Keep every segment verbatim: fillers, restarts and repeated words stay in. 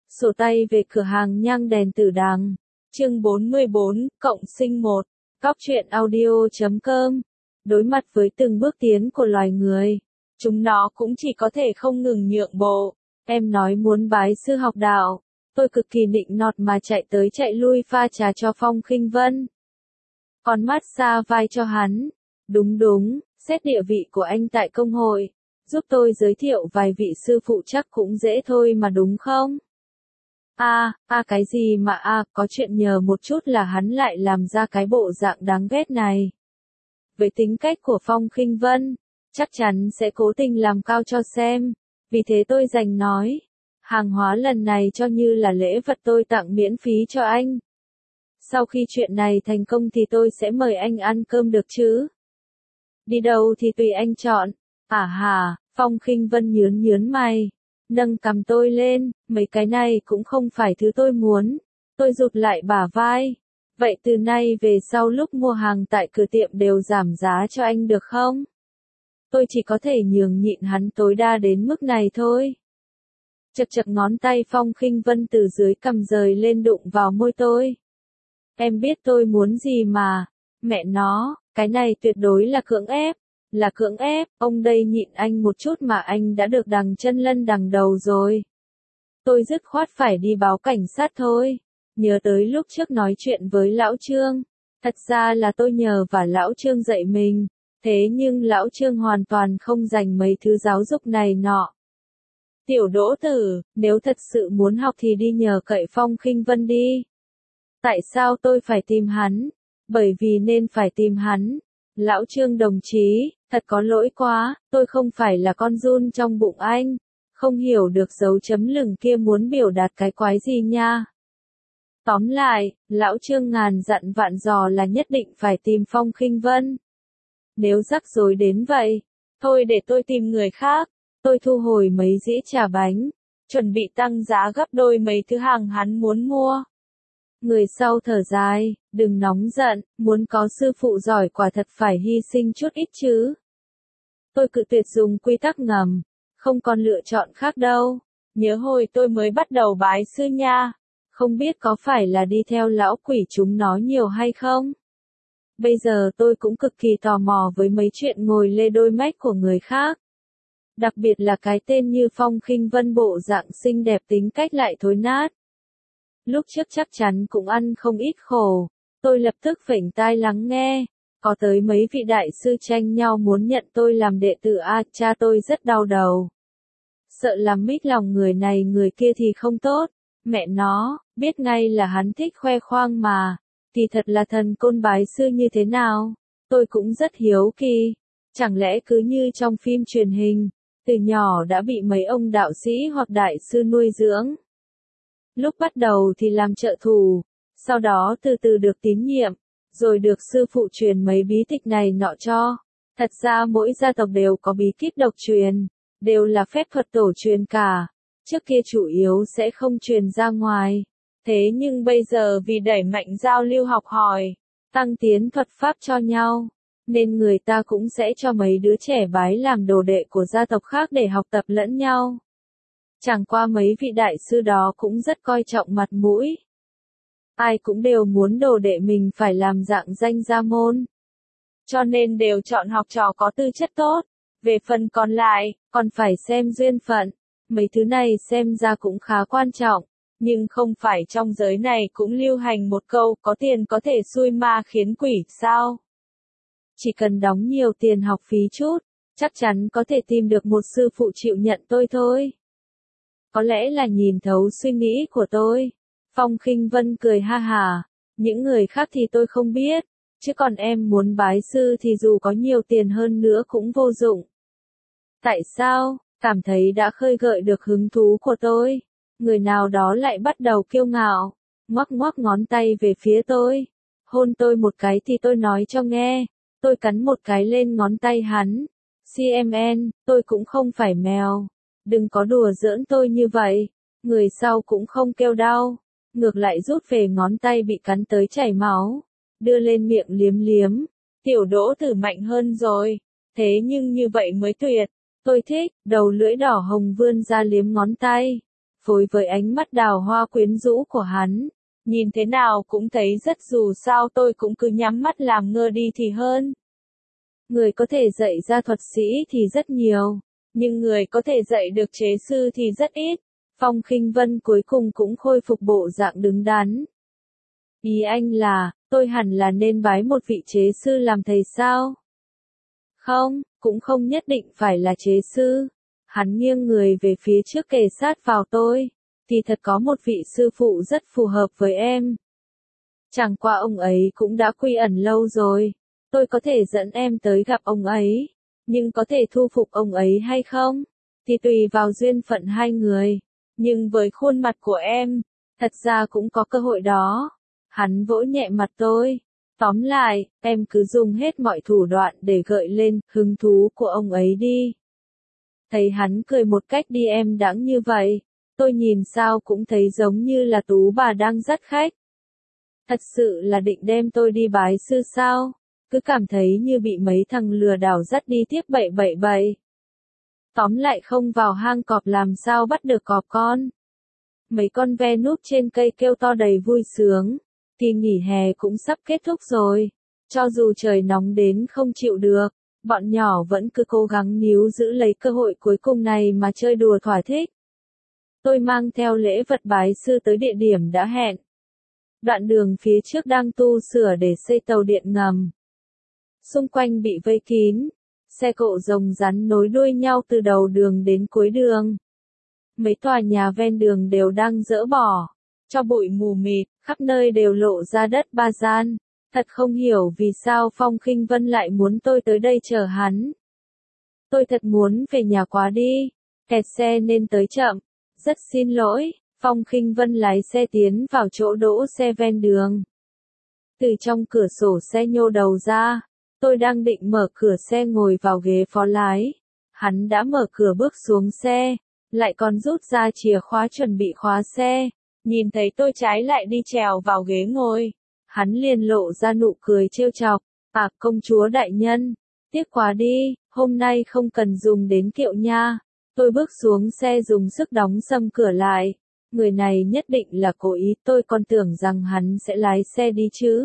Sổ tay về cửa hàng nhang đèn Tử Đằng. Chương bốn mươi bốn, cộng sinh một. Cóc truyện audio chấm com. Đối mặt với từng bước tiến của loài người, chúng nó cũng chỉ có thể không ngừng nhượng bộ. Em nói muốn bái sư học đạo, tôi cực kỳ nịnh nọt mà chạy tới chạy lui pha trà cho Phong Khinh Vân. Còn mát xa vai cho hắn. Đúng đúng, xét địa vị của anh tại công hội, giúp tôi giới thiệu vài vị sư phụ chắc cũng dễ thôi mà đúng không? A, à, a à, cái gì mà a, à, có chuyện nhờ một chút là hắn lại làm ra cái bộ dạng đáng ghét này. Với tính cách của Phong Khinh Vân, chắc chắn sẽ cố tình làm cao cho xem, vì thế tôi đành nói, hàng hóa lần này cho như là lễ vật tôi tặng miễn phí cho anh. Sau khi chuyện này thành công thì tôi sẽ mời anh ăn cơm được chứ? Đi đâu thì tùy anh chọn. À hà, Phong Khinh Vân nhướn nhướn mày, nâng cằm tôi lên, mấy cái này cũng không phải thứ tôi muốn. Tôi rụt lại bả vai. Vậy từ nay về sau lúc mua hàng tại cửa tiệm đều giảm giá cho anh được không? Tôi chỉ có thể nhường nhịn hắn tối đa đến mức này thôi. Chật chật ngón tay Phong Khinh Vân từ dưới cằm rời lên đụng vào môi tôi. Em biết tôi muốn gì mà. Mẹ nó, cái này tuyệt đối là cưỡng ép. Là cưỡng ép, ông đây nhịn anh một chút mà anh đã được đằng chân lân đằng đầu rồi. Tôi dứt khoát phải đi báo cảnh sát thôi. Nhớ tới lúc trước nói chuyện với lão Trương. Thật ra là tôi nhờ và lão Trương dạy mình. Thế nhưng lão Trương hoàn toàn không dành mấy thứ giáo dục này nọ. Tiểu Đỗ Tử, nếu thật sự muốn học thì đi nhờ cậy Phong Khinh Vân đi. Tại sao tôi phải tìm hắn? Bởi vì nên phải tìm hắn. Lão Trương đồng chí, thật có lỗi quá, tôi không phải là con giun trong bụng anh. Không hiểu được dấu chấm lửng kia muốn biểu đạt cái quái gì nha. Tóm lại, lão Trương ngàn dặn vạn dò là nhất định phải tìm Phong Khinh Vân. Nếu rắc rối đến vậy, thôi để tôi tìm người khác. Tôi thu hồi mấy dĩa trà bánh, chuẩn bị tăng giá gấp đôi mấy thứ hàng hắn muốn mua. Người sau thở dài, đừng nóng giận, muốn có sư phụ giỏi quả thật phải hy sinh chút ít chứ. Tôi cự tuyệt dùng quy tắc ngầm, không còn lựa chọn khác đâu. Nhớ hồi tôi mới bắt đầu bái sư nha, không biết có phải là đi theo lão quỷ chúng nó nhiều hay không? Bây giờ tôi cũng cực kỳ tò mò với mấy chuyện ngồi lê đôi mách của người khác. Đặc biệt là cái tên như Phong Khinh Vân bộ dạng xinh đẹp tính cách lại thối nát. Lúc trước chắc chắn cũng ăn không ít khổ, tôi lập tức phểnh tai lắng nghe, có tới mấy vị đại sư tranh nhau muốn nhận tôi làm đệ tử a, cha tôi rất đau đầu. Sợ làm mít lòng người này người kia thì không tốt, mẹ nó, biết ngay là hắn thích khoe khoang mà, thì thật là thần côn bái sư như thế nào, tôi cũng rất hiếu kỳ, chẳng lẽ cứ như trong phim truyền hình, từ nhỏ đã bị mấy ông đạo sĩ hoặc đại sư nuôi dưỡng. Lúc bắt đầu thì làm trợ thủ, sau đó từ từ được tín nhiệm, rồi được sư phụ truyền mấy bí tịch này nọ cho. Thật ra mỗi gia tộc đều có bí kíp độc truyền, đều là phép thuật tổ truyền cả. Trước kia chủ yếu sẽ không truyền ra ngoài. Thế nhưng bây giờ vì đẩy mạnh giao lưu học hỏi, tăng tiến thuật pháp cho nhau, nên người ta cũng sẽ cho mấy đứa trẻ bái làm đồ đệ của gia tộc khác để học tập lẫn nhau. Chẳng qua mấy vị đại sư đó cũng rất coi trọng mặt mũi. Ai cũng đều muốn đồ đệ mình phải làm dạng danh gia môn. Cho nên đều chọn học trò có tư chất tốt. Về phần còn lại, còn phải xem duyên phận. Mấy thứ này xem ra cũng khá quan trọng. Nhưng không phải trong giới này cũng lưu hành một câu có tiền có thể xui ma khiến quỷ sao? Chỉ cần đóng nhiều tiền học phí chút, chắc chắn có thể tìm được một sư phụ chịu nhận tôi thôi. Có lẽ là nhìn thấu suy nghĩ của tôi. Phong Khinh Vân cười ha hà. Những người khác thì tôi không biết. Chứ còn em muốn bái sư thì dù có nhiều tiền hơn nữa cũng vô dụng. Tại sao? Cảm thấy đã khơi gợi được hứng thú của tôi. Người nào đó lại bắt đầu kiêu ngạo. Ngoắc ngoắc ngón tay về phía tôi. Hôn tôi một cái thì tôi nói cho nghe. Tôi cắn một cái lên ngón tay hắn. xê em en, tôi cũng không phải mèo. Đừng có đùa giỡn tôi như vậy. Người sau cũng không kêu đau. Ngược lại rút về ngón tay bị cắn tới chảy máu. Đưa lên miệng liếm liếm. Tiểu Đỗ Tử mạnh hơn rồi. Thế nhưng như vậy mới tuyệt. Tôi thích, đầu lưỡi đỏ hồng vươn ra liếm ngón tay. phối với ánh mắt đào hoa quyến rũ của hắn. Nhìn thế nào cũng thấy rất dù sao tôi cũng cứ nhắm mắt làm ngơ đi thì hơn. Người có thể dạy ra thuật sĩ thì rất nhiều, nhưng người có thể dạy được chế sư thì rất ít. Phong Khinh Vân cuối cùng cũng khôi phục bộ dạng đứng đắn. Ý anh là, tôi hẳn là nên bái một vị chế sư làm thầy sao? Không, cũng không nhất định phải là chế sư. Hắn nghiêng người về phía trước kề sát vào tôi. Thì thật có một vị sư phụ rất phù hợp với em. Chẳng qua ông ấy cũng đã quy ẩn lâu rồi. Tôi có thể dẫn em tới gặp ông ấy. Nhưng có thể thu phục ông ấy hay không? Thì tùy vào duyên phận hai người. Nhưng với khuôn mặt của em, thật ra cũng có cơ hội đó. Hắn vỗ nhẹ mặt tôi. Tóm lại, em cứ dùng hết mọi thủ đoạn để gợi lên hứng thú của ông ấy đi. Thấy hắn cười một cách đi em đãng như vậy, tôi nhìn sao cũng thấy giống như là tú bà đang dắt khách. Thật sự là định đem tôi đi bái sư sao? Cứ cảm thấy như bị mấy thằng lừa đảo dắt đi tiếp bậy bậy bậy. Tóm lại không vào hang cọp làm sao bắt được cọp con. Mấy con ve núp trên cây kêu to đầy vui sướng. Kỳ nghỉ hè cũng sắp kết thúc rồi. Cho dù trời nóng đến không chịu được, bọn nhỏ vẫn cứ cố gắng níu giữ lấy cơ hội cuối cùng này mà chơi đùa thỏa thích. Tôi mang theo lễ vật bái sư tới địa điểm đã hẹn. Đoạn đường phía trước đang tu sửa để xây tàu điện ngầm. Xung quanh bị vây kín, xe cộ rồng rắn nối đuôi nhau từ đầu đường đến cuối đường. Mấy tòa nhà ven đường đều đang dỡ bỏ, cho bụi mù mịt, khắp nơi đều lộ ra đất ba gian. Thật không hiểu vì sao Phong Khinh Vân lại muốn tôi tới đây chờ hắn. Tôi thật muốn về nhà quá đi, kẹt xe nên tới chậm. Rất xin lỗi, Phong Khinh Vân lái xe tiến vào chỗ đỗ xe ven đường. Từ trong cửa sổ xe nhô đầu ra, tôi đang định mở cửa xe ngồi vào ghế phó lái. Hắn đã mở cửa bước xuống xe, lại còn rút ra chìa khóa chuẩn bị khóa xe. Nhìn thấy tôi trái lại đi trèo vào ghế ngồi. Hắn liền lộ ra nụ cười trêu chọc. À, công chúa đại nhân, tiếc quá đi, hôm nay không cần dùng đến kiệu nha. Tôi bước xuống xe dùng sức đóng sầm cửa lại. Người này nhất định là cố ý, tôi còn tưởng rằng hắn sẽ lái xe đi chứ.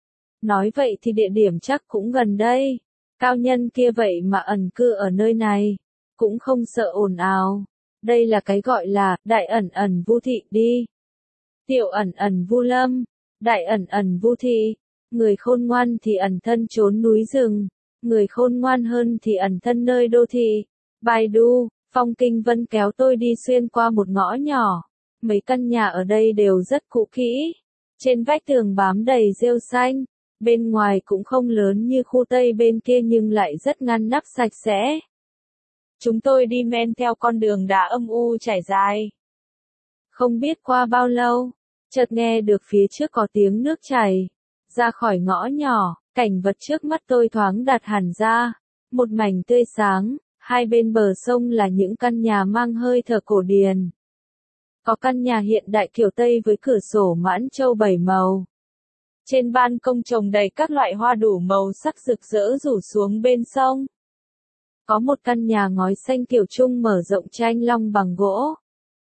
Nói vậy thì địa điểm chắc cũng gần đây. Cao nhân kia vậy mà ẩn cư ở nơi này, cũng không sợ ồn ào. Đây là cái gọi là đại ẩn ẩn Vu thị đi. Tiểu ẩn ẩn Vu lâm, đại ẩn ẩn Vu thị. Người khôn ngoan thì ẩn thân trốn núi rừng, người khôn ngoan hơn thì ẩn thân nơi đô thị. Baidu, Phong Kinh Vân kéo tôi đi xuyên qua một ngõ nhỏ. Mấy căn nhà ở đây đều rất cũ kỹ. Trên vách tường bám đầy rêu xanh. Bên ngoài cũng không lớn như khu Tây bên kia nhưng lại rất ngăn nắp sạch sẽ. Chúng tôi đi men theo con đường đá âm u trải dài. Không biết qua bao lâu, chợt nghe được phía trước có tiếng nước chảy. Ra khỏi ngõ nhỏ, cảnh vật trước mắt tôi thoáng đặt hẳn ra. Một mảnh tươi sáng, hai bên bờ sông là những căn nhà mang hơi thở cổ điển. Có căn nhà hiện đại kiểu Tây với cửa sổ mãn châu bảy màu. Trên ban công trồng đầy các loại hoa đủ màu sắc rực rỡ rủ xuống bên sông. Có một căn nhà ngói xanh kiểu Trung mở rộng tranh long bằng gỗ.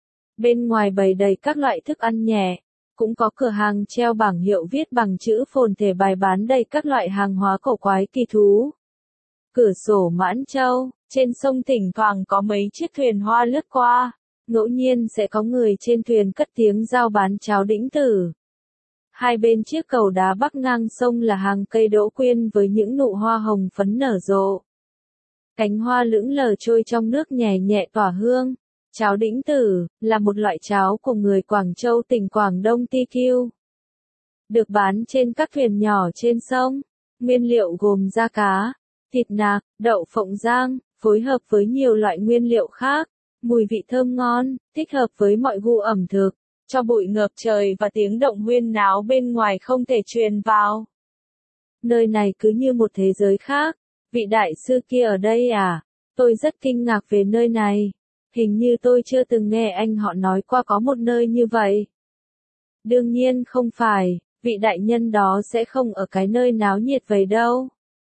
Bên ngoài bày đầy các loại thức ăn nhẹ. Cũng có cửa hàng treo bảng hiệu viết bằng chữ phồn thể bài bán đầy các loại hàng hóa cổ quái kỳ thú. Cửa sổ mãn châu, trên sông thỉnh thoảng có mấy chiếc thuyền hoa lướt qua. Ngẫu nhiên sẽ có người trên thuyền cất tiếng giao bán cháo đĩnh tử. Hai bên chiếc cầu đá bắc ngang sông là hàng cây đỗ quyên với những nụ hoa hồng phấn nở rộ. Cánh hoa lững lờ trôi trong nước nhẹ nhẹ tỏa hương. Cháo đĩnh tử là một loại cháo của người Quảng Châu tỉnh Quảng Đông Ti Kiu. Được bán trên các thuyền nhỏ trên sông. Nguyên liệu gồm da cá, thịt nạc, đậu phộng rang, phối hợp với nhiều loại nguyên liệu khác. Mùi vị thơm ngon, thích hợp với mọi gu ẩm thực. Cho bụi ngập trời và tiếng động huyên náo bên ngoài không thể truyền vào. Nơi này cứ như một thế giới khác. Vị đại sư kia ở đây à? Tôi rất kinh ngạc về nơi này. Hình như tôi chưa từng nghe anh họ nói qua có một nơi như vậy. Đương nhiên không phải, vị đại nhân đó sẽ không ở cái nơi náo nhiệt vậy đâu.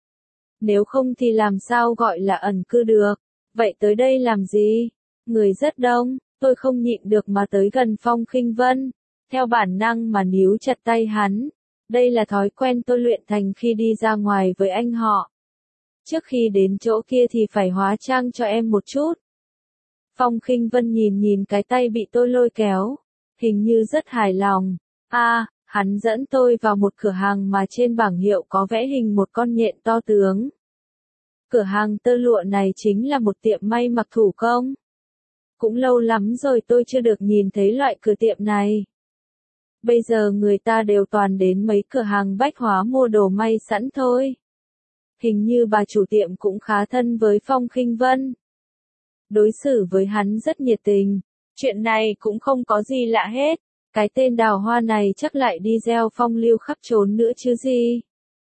Nếu không thì làm sao gọi là ẩn cư được. Vậy tới đây làm gì? Người rất đông, tôi không nhịn được mà tới gần Phong Khinh Vân, theo bản năng mà níu chặt tay hắn. Đây là thói quen tôi luyện thành khi đi ra ngoài với anh họ. Trước khi đến chỗ kia thì phải hóa trang cho em một chút. Phong Khinh Vân nhìn nhìn cái tay bị tôi lôi kéo, hình như rất hài lòng. À, hắn dẫn tôi vào một cửa hàng mà trên bảng hiệu có vẽ hình một con nhện to tướng. Cửa hàng tơ lụa này chính là một tiệm may mặc thủ công. Cũng lâu lắm rồi tôi chưa được nhìn thấy loại cửa tiệm này. Bây giờ người ta đều toàn đến mấy cửa hàng bách hóa mua đồ may sẵn thôi. Hình như bà chủ tiệm cũng khá thân với Phong Khinh Vân. Đối xử với hắn rất nhiệt tình. Chuyện này cũng không có gì lạ hết. Cái tên Đào Hoa này chắc lại đi gieo phong lưu khắp trốn nữa chứ gì.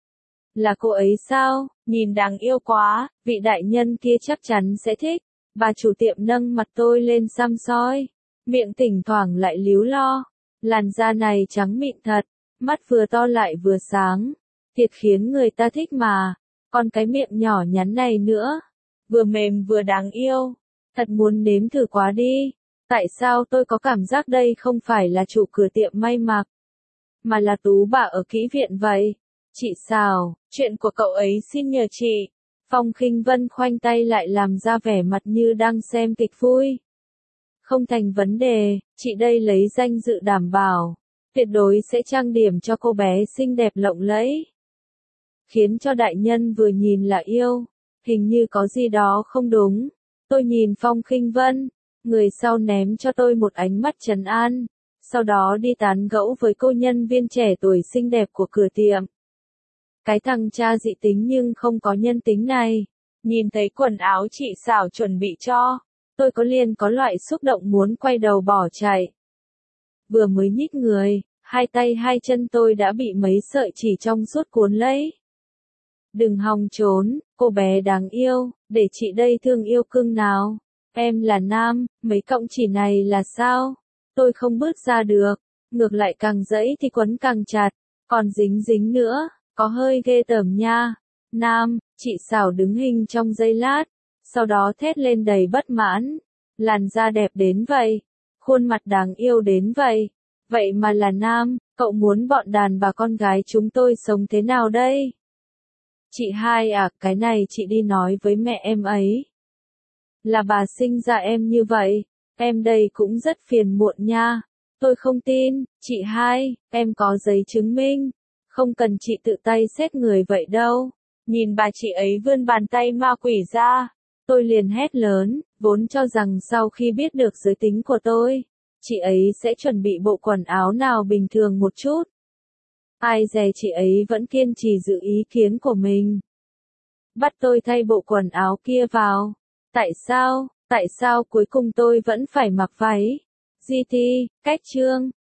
Là cô ấy sao? Nhìn đáng yêu quá, vị đại nhân kia chắc chắn sẽ thích. Bà chủ tiệm nâng mặt tôi lên xăm soi. Miệng thỉnh thoảng lại líu lo. Làn da này trắng mịn thật. Mắt vừa to lại vừa sáng. Thiệt khiến người ta thích mà. Còn cái miệng nhỏ nhắn này nữa. Vừa mềm vừa đáng yêu. Thật muốn nếm thử quá đi. Tại sao tôi có cảm giác đây không phải là chủ cửa tiệm may mặc, mà là Tú bà ở kỹ viện vậy? Chị Sào, chuyện của cậu ấy xin nhờ chị. Phong Khinh Vân khoanh tay lại làm ra vẻ mặt như đang xem kịch vui. Không thành vấn đề, chị đây lấy danh dự đảm bảo, tuyệt đối sẽ trang điểm cho cô bé xinh đẹp lộng lẫy. Khiến cho đại nhân vừa nhìn là yêu, hình như có gì đó không đúng. Tôi nhìn Phong Khinh Vân. Người sau ném cho tôi một ánh mắt trấn an, sau đó đi tán gẫu với cô nhân viên trẻ tuổi xinh đẹp của cửa tiệm. Cái thằng cha dị tính nhưng không có nhân tính này, nhìn thấy quần áo chị Sảo chuẩn bị cho, tôi có liền có loại xúc động muốn quay đầu bỏ chạy. Vừa mới nhích người, hai tay hai chân tôi đã bị mấy sợi chỉ trong suốt cuốn lấy. Đừng hòng trốn, cô bé đáng yêu, để chị đây thương yêu cưng nào. Em là nam, mấy cọng chỉ này là sao? Tôi không bước ra được, ngược lại càng dẫy thì quấn càng chặt, còn dính dính nữa, có hơi ghê tởm nha. Nam, chị Sảo đứng hình trong giây lát, sau đó thét lên đầy bất mãn. Làn da đẹp đến vậy, khuôn mặt đáng yêu đến vậy, vậy mà là nam, cậu muốn bọn đàn bà con gái chúng tôi sống thế nào đây? Chị hai à, cái này chị đi nói với mẹ em ấy. Là bà sinh ra em như vậy, em đây cũng rất phiền muộn nha. Tôi không tin, chị hai, em có giấy chứng minh. Không cần chị tự tay xét người vậy đâu. Nhìn bà chị ấy vươn bàn tay ma quỷ ra. Tôi liền hét lớn, vốn cho rằng sau khi biết được giới tính của tôi, chị ấy sẽ chuẩn bị bộ quần áo nào bình thường một chút. Ai dè chị ấy vẫn kiên trì giữ ý kiến của mình. Bắt tôi thay bộ quần áo kia vào. Tại sao, tại sao cuối cùng tôi vẫn phải mặc váy? giê tê, cách chương.